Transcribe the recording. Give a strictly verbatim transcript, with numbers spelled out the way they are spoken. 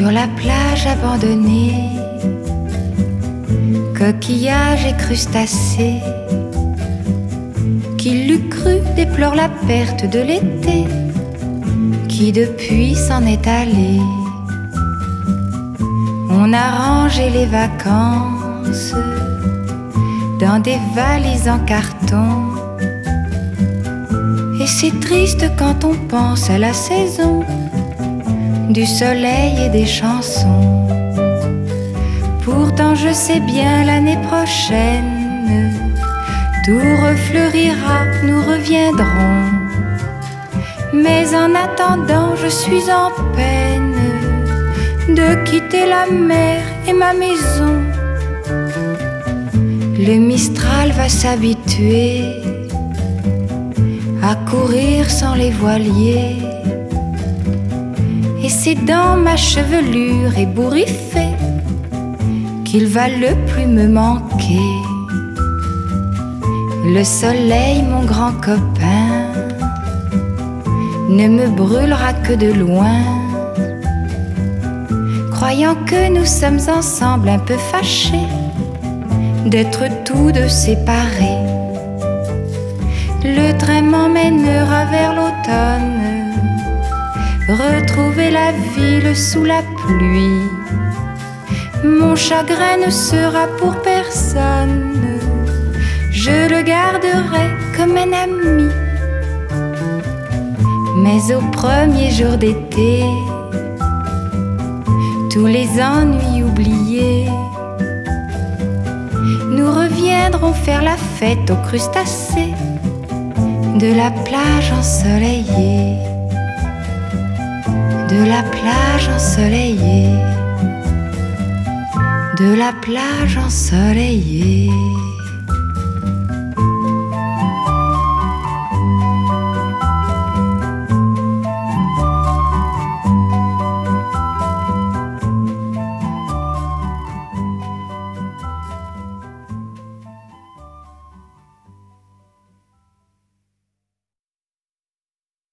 Sur la plage abandonnée, coquillages et crustacés, qui l'eût cru déplore la perte de l'été, qui depuis s'en est allé. On a rangé les vacances dans des valises en carton, et c'est triste quand on pense à la saison du soleil et des chansons. Pourtant je sais bien l'année prochaine tout refleurira, nous reviendrons. Mais en attendant je suis en peine de quitter la mer et ma maison. Le Mistral va s'habituer à courir sans les voiliers, et c'est dans ma chevelure ébouriffée qu'il va le plus me manquer. Le soleil, mon grand copain, ne me brûlera que de loin, croyant que nous sommes ensemble un peu fâchés d'être tous deux séparés. Le train m'emmènera vers l'automne, retrouver la ville sous la pluie. Mon chagrin ne sera pour personne, je le garderai comme un ami. Mais au premier jour d'été, tous les ennuis oubliés, nous reviendrons faire la fête aux crustacés de la plage ensoleillée, de la plage ensoleillée, de la plage ensoleillée.